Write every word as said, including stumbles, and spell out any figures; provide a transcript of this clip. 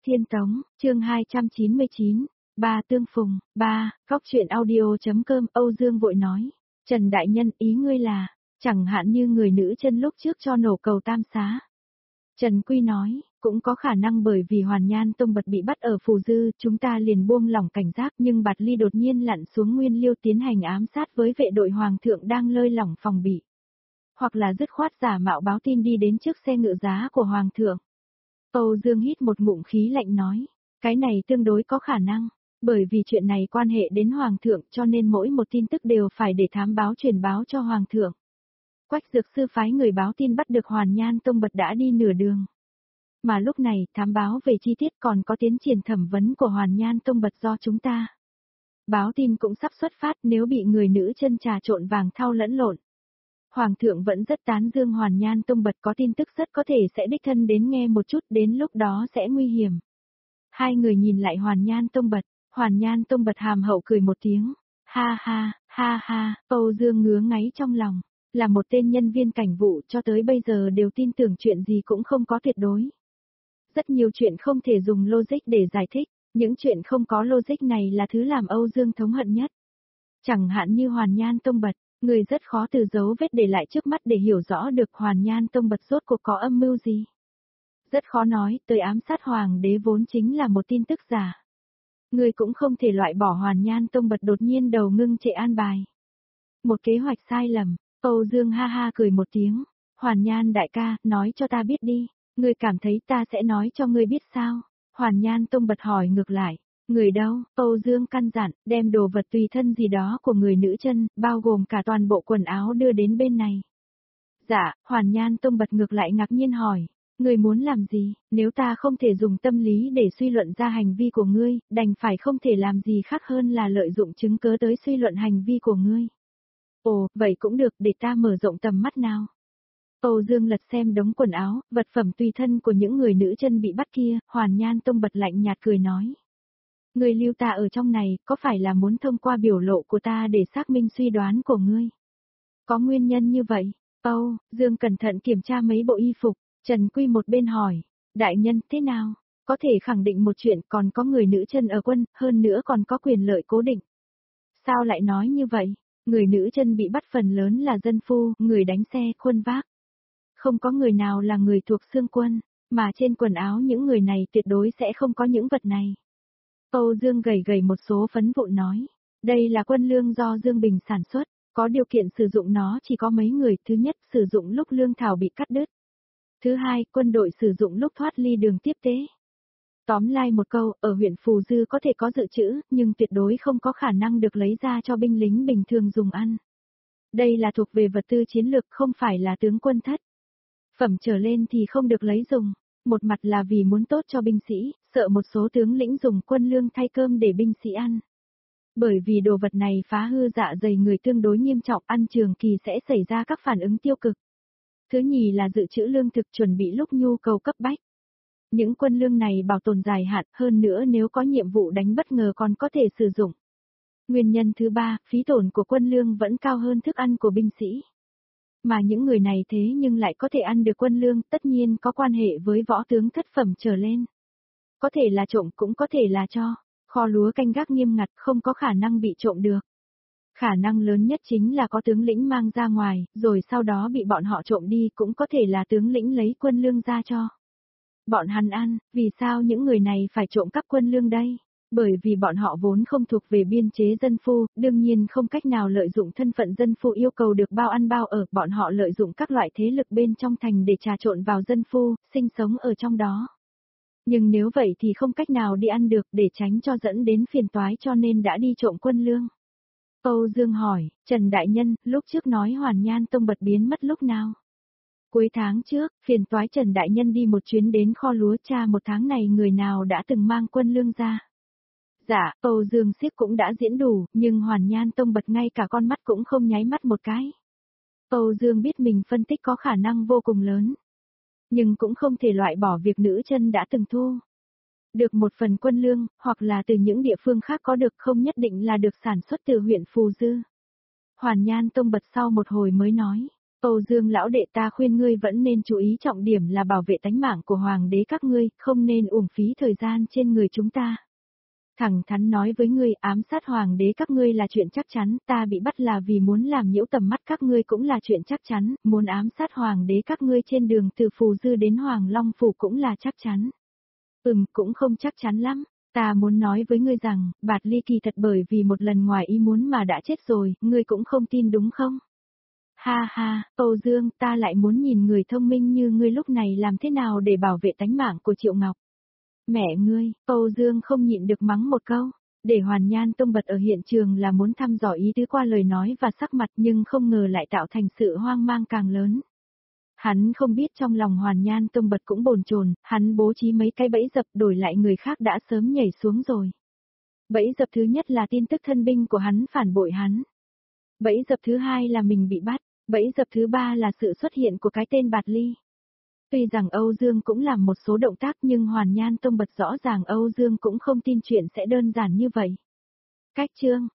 Thiên Tống, chương hai trăm chín mươi chín, ba tương phùng, ba, góc truyện audio.com Âu Dương vội nói. Trần Đại Nhân, ý ngươi là, chẳng hạn như người nữ chân lúc trước cho nổ cầu Tam Xá. Trần Quy nói, cũng có khả năng bởi vì Hoàn Nhan Tông Bật bị bắt ở Phù Dư, chúng ta liền buông lỏng cảnh giác, nhưng Bạt Ly đột nhiên lặn xuống Nguyên Liêu tiến hành ám sát với vệ đội Hoàng thượng đang lơi lỏng phòng bị. Hoặc là dứt khoát giả mạo báo tin đi đến trước xe ngựa giá của Hoàng thượng. Âu Dương hít một ngụm khí lạnh nói, cái này tương đối có khả năng, bởi vì chuyện này quan hệ đến Hoàng thượng cho nên mỗi một tin tức đều phải để thám báo truyền báo cho Hoàng thượng. Quách Dược Sư phái người báo tin bắt được Hoàn Nhan Tông Bật đã đi nửa đường. Mà lúc này, thám báo về chi tiết còn có tiến triển thẩm vấn của Hoàn Nhan Tông Bật do chúng ta. Báo tin cũng sắp xuất phát nếu bị người nữ chân trà trộn vàng thau lẫn lộn. Hoàng thượng vẫn rất tán dương Hoàn Nhan Tông Bật có tin tức rất có thể sẽ đích thân đến nghe một chút, đến lúc đó sẽ nguy hiểm. Hai người nhìn lại Hoàn Nhan Tông Bật, Hoàn Nhan Tông Bật hàm hậu cười một tiếng, ha ha, ha ha, Âu Dương ngứa ngáy trong lòng, là một tên nhân viên cảnh vụ cho tới bây giờ đều tin tưởng chuyện gì cũng không có tuyệt đối. Rất nhiều chuyện không thể dùng logic để giải thích, những chuyện không có logic này là thứ làm Âu Dương thống hận nhất. Chẳng hạn như Hoàn Nhan Tông Bật. Người rất khó từ dấu vết để lại trước mắt để hiểu rõ được Hoàn Nhan Tông Bật rốt cuộc có âm mưu gì. Rất khó nói, tới ám sát Hoàng đế vốn chính là một tin tức giả. Người cũng không thể loại bỏ Hoàn Nhan Tông Bật đột nhiên đầu ngưng trệ an bài. Một kế hoạch sai lầm, Âu Dương ha ha cười một tiếng, Hoàn Nhan đại ca, nói cho ta biết đi, người cảm thấy ta sẽ nói cho ngươi biết sao? Hoàn Nhan Tông Bật hỏi ngược lại. Người đâu? Âu Dương căn dặn, đem đồ vật tùy thân gì đó của người nữ chân, bao gồm cả toàn bộ quần áo đưa đến bên này. Dạ, Hoàn Nhan Tông Bật ngược lại ngạc nhiên hỏi, người muốn làm gì, nếu ta không thể dùng tâm lý để suy luận ra hành vi của ngươi, đành phải không thể làm gì khác hơn là lợi dụng chứng cớ tới suy luận hành vi của ngươi. Ồ, vậy cũng được, để ta mở rộng tầm mắt nào. Âu Dương lật xem đống quần áo, vật phẩm tùy thân của những người nữ chân bị bắt kia, Hoàn Nhan Tông Bật lạnh nhạt cười nói. Ngươi lưu ta ở trong này, có phải là muốn thông qua biểu lộ của ta để xác minh suy đoán của ngươi? Có nguyên nhân như vậy? Âu, Dương cẩn thận kiểm tra mấy bộ y phục, Trần Quy một bên hỏi, đại nhân thế nào? Có thể khẳng định một chuyện còn có người nữ chân ở quân, hơn nữa còn có quyền lợi cố định. Sao lại nói như vậy? Người nữ chân bị bắt phần lớn là dân phu, người đánh xe, khuân vác. Không có người nào là người thuộc xương quân, mà trên quần áo những người này tuyệt đối sẽ không có những vật này. Âu Dương gầy gầy một số phấn vụn nói, đây là quân lương do Dương Bình sản xuất, có điều kiện sử dụng nó chỉ có mấy người, thứ nhất sử dụng lúc lương thảo bị cắt đứt. Thứ hai, quân đội sử dụng lúc thoát ly đường tiếp tế. Tóm lại một câu, ở huyện Phù Dư có thể có dự trữ, nhưng tuyệt đối không có khả năng được lấy ra cho binh lính bình thường dùng ăn. Đây là thuộc về vật tư chiến lược, không phải là tướng quân thất. Phẩm trở lên thì không được lấy dùng. Một mặt là vì muốn tốt cho binh sĩ, sợ một số tướng lĩnh dùng quân lương thay cơm để binh sĩ ăn. Bởi vì đồ vật này phá hư dạ dày người tương đối nghiêm trọng, ăn trường kỳ sẽ xảy ra các phản ứng tiêu cực. Thứ nhì là dự trữ lương thực chuẩn bị lúc nhu cầu cấp bách. Những quân lương này bảo tồn dài hạn, hơn nữa nếu có nhiệm vụ đánh bất ngờ còn có thể sử dụng. Nguyên nhân thứ ba, phí tổn của quân lương vẫn cao hơn thức ăn của binh sĩ. Mà những người này thế nhưng lại có thể ăn được quân lương, tất nhiên có quan hệ với võ tướng thất phẩm trở lên. Có thể là trộm cũng có thể là cho, kho lúa canh gác nghiêm ngặt không có khả năng bị trộm được. Khả năng lớn nhất chính là có tướng lĩnh mang ra ngoài, rồi sau đó bị bọn họ trộm đi, cũng có thể là tướng lĩnh lấy quân lương ra cho bọn hắn ăn. Vì sao những người này phải trộm cắp quân lương đây? Bởi vì bọn họ vốn không thuộc về biên chế dân phu, đương nhiên không cách nào lợi dụng thân phận dân phu yêu cầu được bao ăn bao ở, bọn họ lợi dụng các loại thế lực bên trong thành để trà trộn vào dân phu, sinh sống ở trong đó. Nhưng nếu vậy thì không cách nào đi ăn được, để tránh cho dẫn đến phiền toái cho nên đã đi trộm quân lương. Âu Dương hỏi, Trần Đại Nhân, lúc trước nói Hoàn Nhan Tông Bật biến mất lúc nào? Cuối tháng trước, phiền toái Trần Đại Nhân đi một chuyến đến kho lúa tra một tháng này người nào đã từng mang quân lương ra. Dạ, Âu Dương Siếc cũng đã diễn đủ, nhưng Hoàn Nhan Tông Bật ngay cả con mắt cũng không nháy mắt một cái. Âu Dương biết mình phân tích có khả năng vô cùng lớn. Nhưng cũng không thể loại bỏ việc nữ chân đã từng thu được một phần quân lương, hoặc là từ những địa phương khác có được, không nhất định là được sản xuất từ huyện Phù Dư. Hoàn Nhan Tông Bật sau một hồi mới nói, Âu Dương lão đệ, ta khuyên ngươi vẫn nên chú ý trọng điểm là bảo vệ tánh mạng của hoàng đế các ngươi, không nên uổng phí thời gian trên người chúng ta. Thẳng thắn nói với ngươi, ám sát hoàng đế các ngươi là chuyện chắc chắn, ta bị bắt là vì muốn làm nhiễu tầm mắt các ngươi cũng là chuyện chắc chắn, muốn ám sát hoàng đế các ngươi trên đường từ Phù Dư đến Hoàng Long Phủ cũng là chắc chắn. Ừm, cũng không chắc chắn lắm. Ta muốn nói với ngươi rằng, Bạt Ly kỳ thật bởi vì một lần ngoài ý muốn mà đã chết rồi, ngươi cũng không tin đúng không? Ha ha, Âu Dương, ta lại muốn nhìn người thông minh như ngươi lúc này làm thế nào để bảo vệ tánh mạng của Triệu Ngọc. Mẹ ngươi, Âu Dương không nhịn được mắng một câu. Để Hoàn Nhan Tông bật ở hiện trường là muốn thăm dò ý tứ qua lời nói và sắc mặt, nhưng không ngờ lại tạo thành sự hoang mang càng lớn. Hắn không biết trong lòng Hoàn Nhan Tông bật cũng bồn chồn, hắn bố trí mấy cái bẫy dập đổi lại người khác đã sớm nhảy xuống rồi. Bẫy dập thứ nhất là tin tức thân binh của hắn phản bội hắn. Bẫy dập thứ hai là mình bị bắt. Bẫy dập thứ ba là sự xuất hiện của cái tên Bạt Ly. Tuy rằng Âu Dương cũng làm một số động tác nhưng Hoàn Nhan Tông bật rõ ràng Âu Dương cũng không tin chuyện sẽ đơn giản như vậy. Cách chương